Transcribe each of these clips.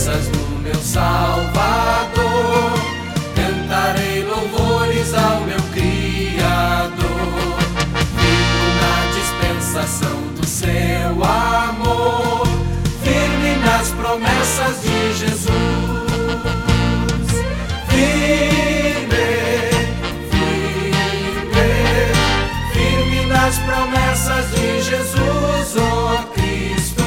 promessas do meu Salvador. Cantarei louvores ao meu Criador. Vivo na dispensação do seu amor, firme nas promessas de Jesus. Firme nas promessas de Jesus, ó Cristo.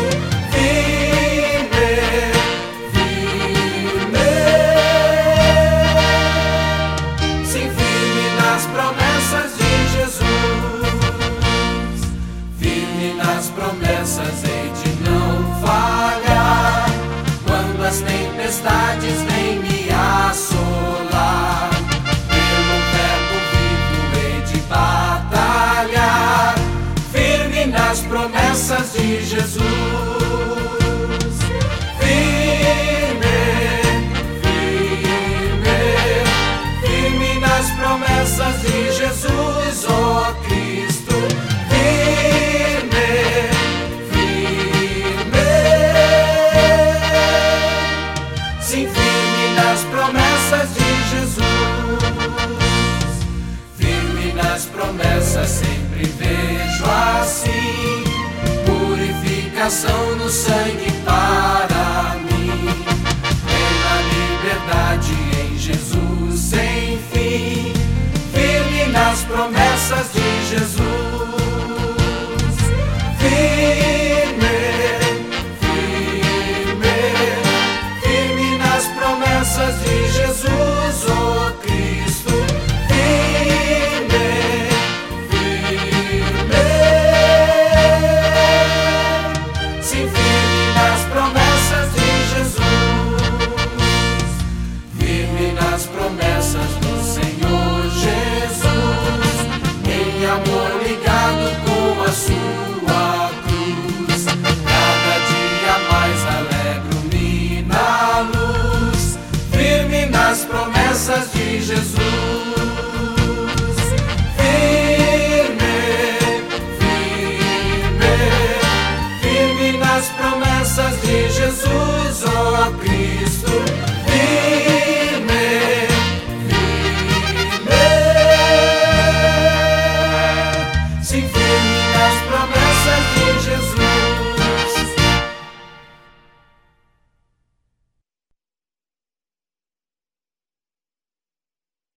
Sim, firme nas promessas de Jesus. Firme nas promessas, hei de não falhar quando as tempestades vêm me assolar. Pelo verbo vivo hei de batalhar, firme nas promessas de Jesus. Firme nas promessas de Jesus, ó Cristo. Sim, firme nas promessas de Jesus. Firme nas promessas, sempre vejo assim purificação no sangue para mim. Plena liberdade em Jesus sem fim. Firme nas promessas de Jesus. Firme nas promessas de Jesus, ó Cristo. Sim, firme nas promessas de Jesus. Firme nas promessas do Senhor Jesus. Em amor ligado com a sua cruz, cada dia mais alegro-me na luz. Firme nas promessas de Jesus.